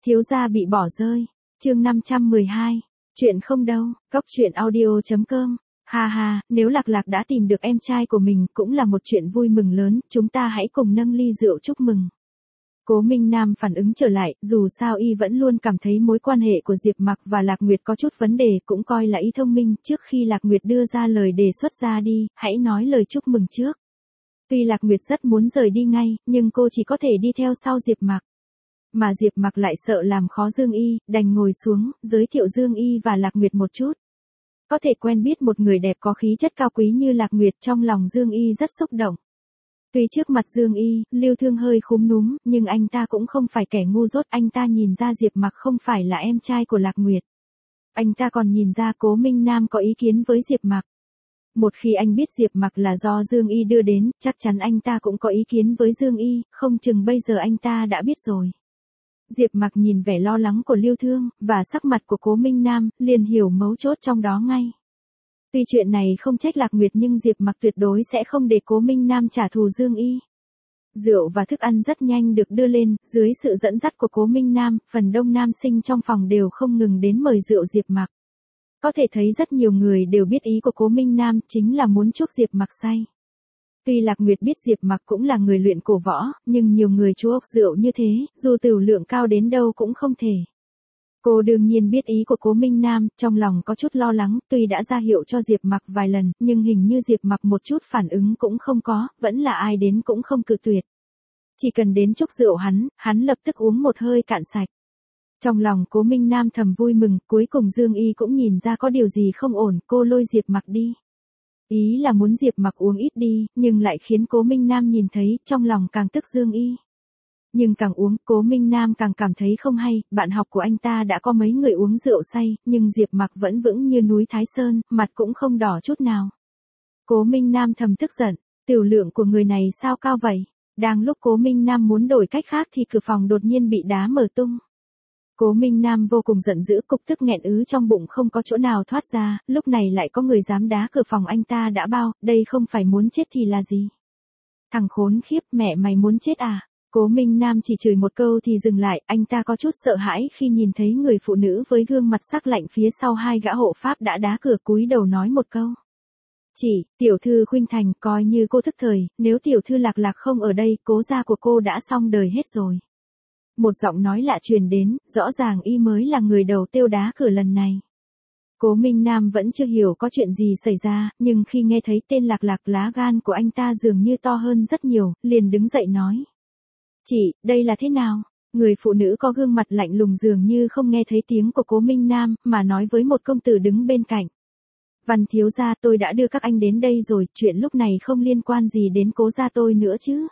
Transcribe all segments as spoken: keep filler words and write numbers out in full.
Thiếu gia bị bỏ rơi. Chương năm trăm mười hai. Chuyện không đâu, cốc truyện audio chấm com. Ha ha, nếu Lạc Lạc đã tìm được em trai của mình cũng là một chuyện vui mừng lớn, chúng ta hãy cùng nâng ly rượu chúc mừng. Cố Minh Nam phản ứng trở lại, dù sao y vẫn luôn cảm thấy mối quan hệ của Diệp Mặc và Lạc Nguyệt có chút vấn đề, cũng coi là y thông minh. Trước khi Lạc Nguyệt đưa ra lời đề xuất ra đi, hãy nói lời chúc mừng trước. Tuy Lạc Nguyệt rất muốn rời đi ngay, nhưng cô chỉ có thể đi theo sau Diệp Mặc. Mà Diệp Mặc lại sợ làm khó Dương Y, đành ngồi xuống, giới thiệu Dương Y và Lạc Nguyệt một chút. Có thể quen biết một người đẹp có khí chất cao quý như Lạc Nguyệt, trong lòng Dương Y rất xúc động. Tuy trước mặt Dương Y, Lưu Thương hơi khúm núm, nhưng anh ta cũng không phải kẻ ngu dốt, anh ta nhìn ra Diệp Mặc không phải là em trai của Lạc Nguyệt. Anh ta còn nhìn ra Cố Minh Nam có ý kiến với Diệp Mặc. Một khi anh biết Diệp Mặc là do Dương Y đưa đến, chắc chắn anh ta cũng có ý kiến với Dương Y, không chừng bây giờ anh ta đã biết rồi. Diệp Mặc nhìn vẻ lo lắng của Lưu Thương, và sắc mặt của Cố Minh Nam, liền hiểu mấu chốt trong đó ngay. Tuy chuyện này không trách Lạc Nguyệt nhưng Diệp Mặc tuyệt đối sẽ không để Cố Minh Nam trả thù Dương Y. Rượu và thức ăn rất nhanh được đưa lên, dưới sự dẫn dắt của Cố Minh Nam, phần đông nam sinh trong phòng đều không ngừng đến mời rượu Diệp Mặc. Có thể thấy rất nhiều người đều biết ý của Cố Minh Nam, chính là muốn chuốc Diệp Mặc say. Tuy Lạc Nguyệt biết Diệp Mặc cũng là người luyện cổ võ, nhưng nhiều người chuốc rượu như thế, dù tửu lượng cao đến đâu cũng không thể. Cô đương nhiên biết ý của Cố Minh Nam, trong lòng có chút lo lắng, tuy đã ra hiệu cho Diệp Mặc vài lần, nhưng hình như Diệp Mặc một chút phản ứng cũng không có, vẫn là ai đến cũng không cự tuyệt. Chỉ cần đến chúc rượu hắn, hắn lập tức uống một hơi cạn sạch. Trong lòng Cố Minh Nam thầm vui mừng, cuối cùng Dương Y cũng nhìn ra có điều gì không ổn, cô lôi Diệp Mặc đi. Ý là muốn Diệp Mặc uống ít đi, nhưng lại khiến Cố Minh Nam nhìn thấy, trong lòng càng tức Dương Y. Nhưng càng uống, Cố Minh Nam càng cảm thấy không hay, bạn học của anh ta đã có mấy người uống rượu say, nhưng Diệp Mặc vẫn vững như núi Thái Sơn, mặt cũng không đỏ chút nào. Cố Minh Nam thầm tức giận, tiểu lượng của người này sao cao vậy? Đang lúc Cố Minh Nam muốn đổi cách khác thì cửa phòng đột nhiên bị đá mở tung. Cố Minh Nam vô cùng giận dữ, cục tức nghẹn ứ trong bụng không có chỗ nào thoát ra, lúc này lại có người dám đá cửa phòng anh ta đã bao, đây không phải muốn chết thì là gì? Thằng khốn khiếp, mẹ mày muốn chết à? Cố Minh Nam chỉ chửi một câu thì dừng lại, anh ta có chút sợ hãi khi nhìn thấy người phụ nữ với gương mặt sắc lạnh phía sau hai gã hộ pháp đã đá cửa, cúi đầu nói một câu. Chỉ, tiểu thư Khuynh Thành, coi như cô thức thời, nếu tiểu thư Lạc Lạc không ở đây, Cố gia của cô đã xong đời hết rồi. Một giọng nói lạ truyền đến, rõ ràng y mới là người đầu tiêu đá cửa lần này. Cố Minh Nam vẫn chưa hiểu có chuyện gì xảy ra, nhưng khi nghe thấy tên Lạc Lạc, lá gan của anh ta dường như to hơn rất nhiều, liền đứng dậy nói. Chị, đây là thế nào? Người phụ nữ có gương mặt lạnh lùng dường như không nghe thấy tiếng của Cố Minh Nam, mà nói với một công tử đứng bên cạnh. Văn thiếu gia, tôi đã đưa các anh đến đây rồi, chuyện lúc này không liên quan gì đến Cố gia tôi nữa chứ?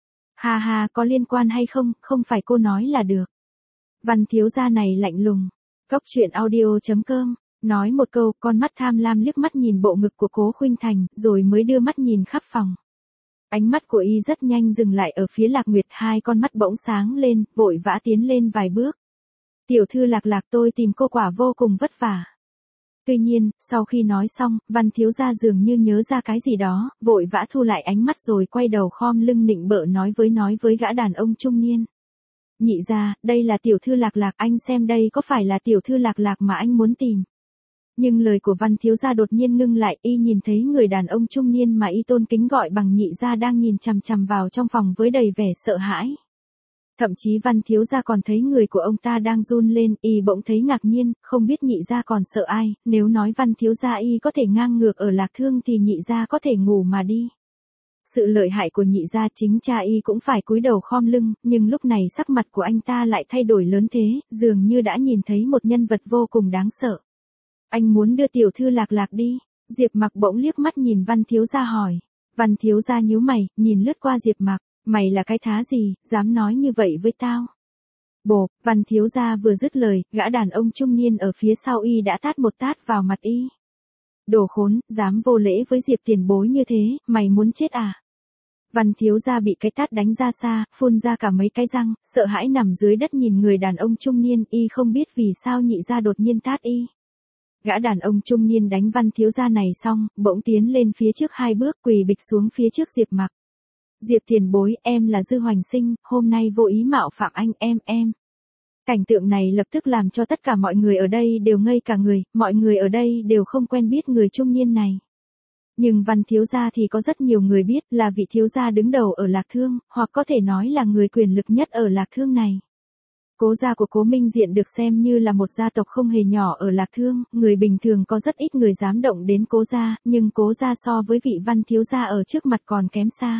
Ha ha, có liên quan hay không, không phải cô nói là được. Văn thiếu gia này lạnh lùng. Cốc truyện audio chấm com, nói một câu, con mắt tham lam liếc mắt nhìn bộ ngực của Cố Khuynh Thành, rồi mới đưa mắt nhìn khắp phòng. Ánh mắt của y rất nhanh dừng lại ở phía Lạc Nguyệt, hai con mắt bỗng sáng lên, vội vã tiến lên vài bước. Tiểu thư Lạc Lạc, tôi tìm cô quả vô cùng vất vả. Tuy nhiên, sau khi nói xong, Văn thiếu gia dường như nhớ ra cái gì đó, vội vã thu lại ánh mắt rồi quay đầu khom lưng nịnh bợ nói với nói với gã đàn ông trung niên. Nhị gia, đây là tiểu thư Lạc Lạc, anh xem đây có phải là tiểu thư Lạc Lạc mà anh muốn tìm. Nhưng lời của Văn thiếu gia đột nhiên ngưng lại, y nhìn thấy người đàn ông trung niên mà y tôn kính gọi bằng nhị gia đang nhìn chằm chằm vào trong phòng với đầy vẻ sợ hãi. Thậm chí Văn thiếu gia còn thấy người của ông ta đang run lên, y bỗng thấy ngạc nhiên, không biết nhị gia còn sợ ai, nếu nói Văn thiếu gia y có thể ngang ngược ở Lạc Thương thì nhị gia có thể ngủ mà đi. Sự lợi hại của nhị gia chính cha y cũng phải cúi đầu khom lưng, nhưng lúc này sắc mặt của anh ta lại thay đổi lớn thế, dường như đã nhìn thấy một nhân vật vô cùng đáng sợ. Anh muốn đưa tiểu thư Lạc Lạc đi. Diệp Mặc bỗng liếc mắt nhìn Văn thiếu gia hỏi. Văn thiếu gia nhíu mày, nhìn lướt qua Diệp Mặc, mày là cái thá gì, dám nói như vậy với tao? Bộp, Văn thiếu gia vừa dứt lời, gã đàn ông trung niên ở phía sau y đã tát một tát vào mặt y. Đồ khốn, dám vô lễ với Diệp tiền bối như thế, mày muốn chết à? Văn thiếu gia bị cái tát đánh ra xa, phun ra cả mấy cái răng, sợ hãi nằm dưới đất nhìn người đàn ông trung niên, y không biết vì sao nhị gia đột nhiên tát y. Gã đàn ông trung niên đánh Văn thiếu gia này xong, bỗng tiến lên phía trước hai bước, quỳ bịch xuống phía trước Diệp Mặc. Diệp tiền bối, em là Dư Hoành Sinh, hôm nay vô ý mạo phạm anh, em em. Cảnh tượng này lập tức làm cho tất cả mọi người ở đây đều ngây cả người, mọi người ở đây đều không quen biết người trung niên này. Nhưng Văn thiếu gia thì có rất nhiều người biết, là vị thiếu gia đứng đầu ở Lạc Thương, hoặc có thể nói là người quyền lực nhất ở Lạc Thương này. Cố gia của Cố Minh Diện được xem như là một gia tộc không hề nhỏ ở Lạc Thương, người bình thường có rất ít người dám động đến Cố gia, nhưng Cố gia so với vị Văn thiếu gia ở trước mặt còn kém xa.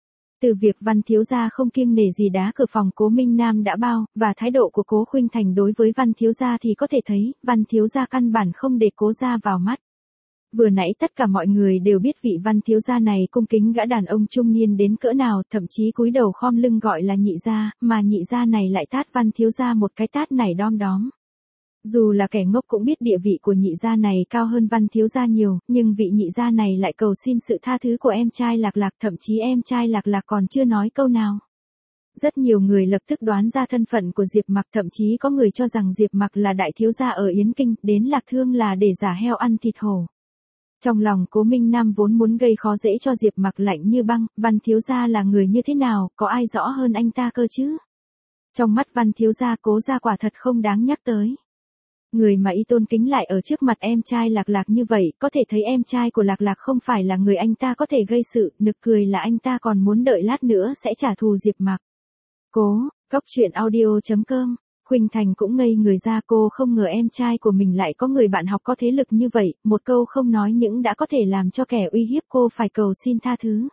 Từ việc Văn thiếu gia không kiêng nể gì đá cửa phòng Cố Minh Nam đã bao, và thái độ của Cố Khuynh Thành đối với Văn thiếu gia thì có thể thấy, Văn thiếu gia căn bản không để Cố gia vào mắt. Vừa nãy tất cả mọi người đều biết vị Văn thiếu gia này cung kính gã đàn ông trung niên đến cỡ nào, thậm chí cúi đầu khom lưng gọi là nhị gia, mà nhị gia này lại tát Văn thiếu gia một cái tát này đom đóm. Dù là kẻ ngốc cũng biết địa vị của nhị gia này cao hơn Văn thiếu gia nhiều, nhưng vị nhị gia này lại cầu xin sự tha thứ của em trai Lạc Lạc, thậm chí em trai Lạc Lạc còn chưa nói câu nào. Rất nhiều người lập tức đoán ra thân phận của Diệp Mặc, thậm chí có người cho rằng Diệp Mặc là đại thiếu gia ở Yến Kinh, đến Lạc Thương là để giả heo ăn thịt hổ. Trong lòng Cố Minh Nam vốn muốn gây khó dễ cho Diệp Mặc lạnh như băng, Văn thiếu gia là người như thế nào, có ai rõ hơn anh ta cơ chứ? Trong mắt Văn thiếu gia Cố gia quả thật không đáng nhắc tới. Người mà y tôn kính lại ở trước mặt em trai Lạc Lạc như vậy, có thể thấy em trai của Lạc Lạc không phải là người anh ta có thể gây sự, nực cười là anh ta còn muốn đợi lát nữa sẽ trả thù Diệp Mặc. Cố, Cốc Truyện Audio chấm com. Khuynh Thành cũng ngây người ra, cô không ngờ em trai của mình lại có người bạn học có thế lực như vậy, một câu không nói những đã có thể làm cho kẻ uy hiếp cô phải cầu xin tha thứ.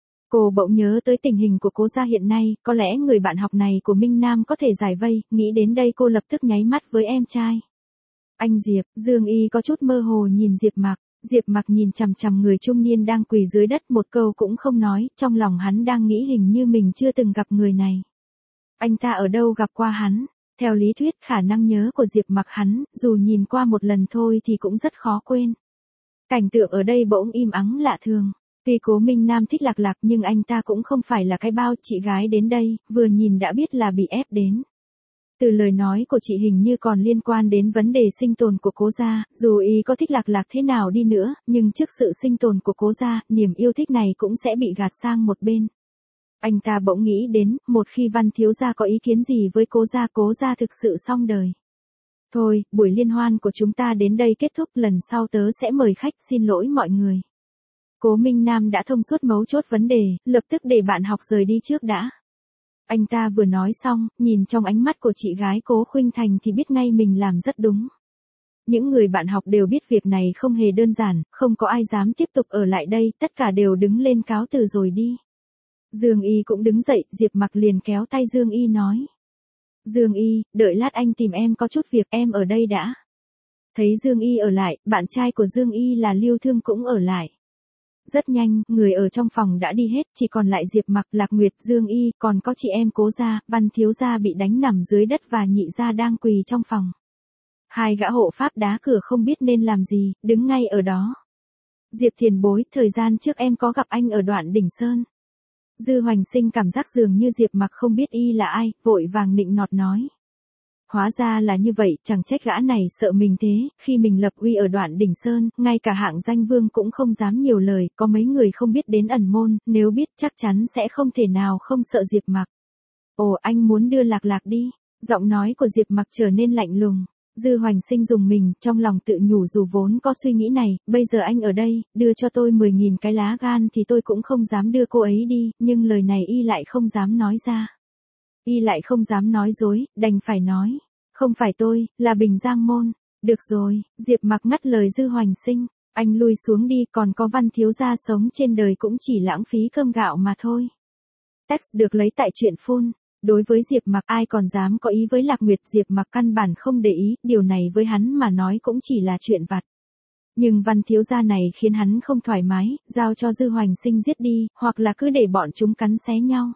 Cô bỗng nhớ tới tình hình của Cố gia hiện nay, có lẽ người bạn học này của Minh Nam có thể giải vây, nghĩ đến đây cô lập tức nháy mắt với em trai. Anh Diệp, Dương Y có chút mơ hồ nhìn Diệp Mặc, Diệp Mặc nhìn chằm chằm người trung niên đang quỳ dưới đất, một câu cũng không nói, trong lòng hắn đang nghĩ hình như mình chưa từng gặp người này. Anh ta ở đâu gặp qua hắn? Theo lý thuyết khả năng nhớ của Diệp Mặc hắn, dù nhìn qua một lần thôi thì cũng rất khó quên. Cảnh tượng ở đây bỗng im ắng lạ thường. Tuy Cố Minh Nam thích Lạc Lạc nhưng anh ta cũng không phải là cái bao, chị gái đến đây, vừa nhìn đã biết là bị ép đến. Từ lời nói của chị hình như còn liên quan đến vấn đề sinh tồn của Cố gia, dù y có thích Lạc Lạc thế nào đi nữa, nhưng trước sự sinh tồn của Cố gia, niềm yêu thích này cũng sẽ bị gạt sang một bên. Anh ta bỗng nghĩ đến, một khi Văn thiếu gia có ý kiến gì với Cố gia, Cố gia thực sự xong đời. Thôi, buổi liên hoan của chúng ta đến đây kết thúc, lần sau tớ sẽ mời khách, xin lỗi mọi người. Cố Minh Nam đã thông suốt mấu chốt vấn đề, lập tức để bạn học rời đi trước đã. Anh ta vừa nói xong, nhìn trong ánh mắt của chị gái Cố Khuynh Thành thì biết ngay mình làm rất đúng. Những người bạn học đều biết việc này không hề đơn giản, không có ai dám tiếp tục ở lại đây, tất cả đều đứng lên cáo từ rồi đi. Dương Y cũng đứng dậy, Diệp Mặc liền kéo tay Dương Y nói. Dương Y, đợi lát anh tìm em có chút việc, em ở đây đã. Thấy Dương Y ở lại, bạn trai của Dương Y là Lưu Thương cũng ở lại. Rất nhanh, người ở trong phòng đã đi hết, chỉ còn lại Diệp Mặc, Lạc Nguyệt, Dương Y, còn có chị em Cố gia, Văn thiếu gia bị đánh nằm dưới đất và nhị gia đang quỳ trong phòng. Hai gã hộ pháp đá cửa không biết nên làm gì, đứng ngay ở đó. Diệp tiền bối, thời gian trước em có gặp anh ở đoạn đỉnh Sơn. Dư Hoành Sinh cảm giác dường như Diệp Mặc không biết y là ai, vội vàng nịnh nọt nói. Hóa ra là như vậy, chẳng trách gã này sợ mình thế, khi mình lập uy ở đoạn đỉnh Sơn, ngay cả hạng danh vương cũng không dám nhiều lời, có mấy người không biết đến ẩn môn, nếu biết chắc chắn sẽ không thể nào không sợ Diệp Mặc. Ồ, anh muốn đưa Lạc Lạc đi, giọng nói của Diệp Mặc trở nên lạnh lùng. Dư Hoành Sinh dùng mình, trong lòng tự nhủ dù vốn có suy nghĩ này, bây giờ anh ở đây, đưa cho tôi mười nghìn cái lá gan thì tôi cũng không dám đưa cô ấy đi, nhưng lời này y lại không dám nói ra. Y lại không dám nói dối, đành phải nói. Không phải tôi, là Bình Giang Môn. Được rồi, Diệp Mặc ngắt lời Dư Hoành Sinh. Anh lui xuống đi, còn có Văn thiếu gia sống trên đời cũng chỉ lãng phí cơm gạo mà thôi. Text được lấy tại truyện phun. Đối với Diệp Mặc, ai còn dám có ý với Lạc Nguyệt, Diệp Mặc căn bản không để ý, điều này với hắn mà nói cũng chỉ là chuyện vặt. Nhưng Văn thiếu gia này khiến hắn không thoải mái, giao cho Dư Hoành Sinh giết đi, hoặc là cứ để bọn chúng cắn xé nhau.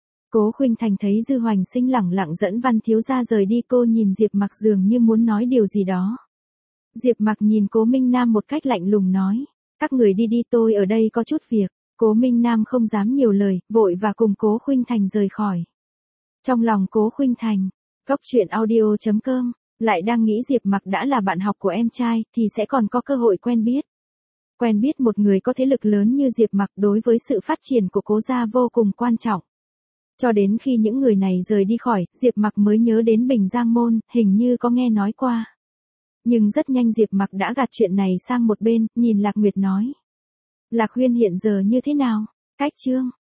Cố Khuynh Thành thấy Dư Hoành Sinh lẳng lặng dẫn Văn thiếu gia rời đi, cô nhìn Diệp Mặc dường như muốn nói điều gì đó. Diệp Mặc nhìn Cố Minh Nam một cách lạnh lùng nói, các người đi đi, tôi ở đây có chút việc. Cố Minh Nam không dám nhiều lời, vội và cùng Cố Khuynh Thành rời khỏi. Trong lòng Cố Khuynh Thành, Cốc Truyện Audio chấm com, lại đang nghĩ Diệp Mặc đã là bạn học của em trai, thì sẽ còn có cơ hội quen biết. Quen biết một người có thế lực lớn như Diệp Mặc đối với sự phát triển của Cố gia vô cùng quan trọng. Cho đến khi những người này rời đi khỏi, Diệp Mặc mới nhớ đến Bình Giang Môn, hình như có nghe nói qua. Nhưng rất nhanh Diệp Mặc đã gạt chuyện này sang một bên, nhìn Lạc Nguyệt nói. Lạc Huyên hiện giờ như thế nào? Cách Trương,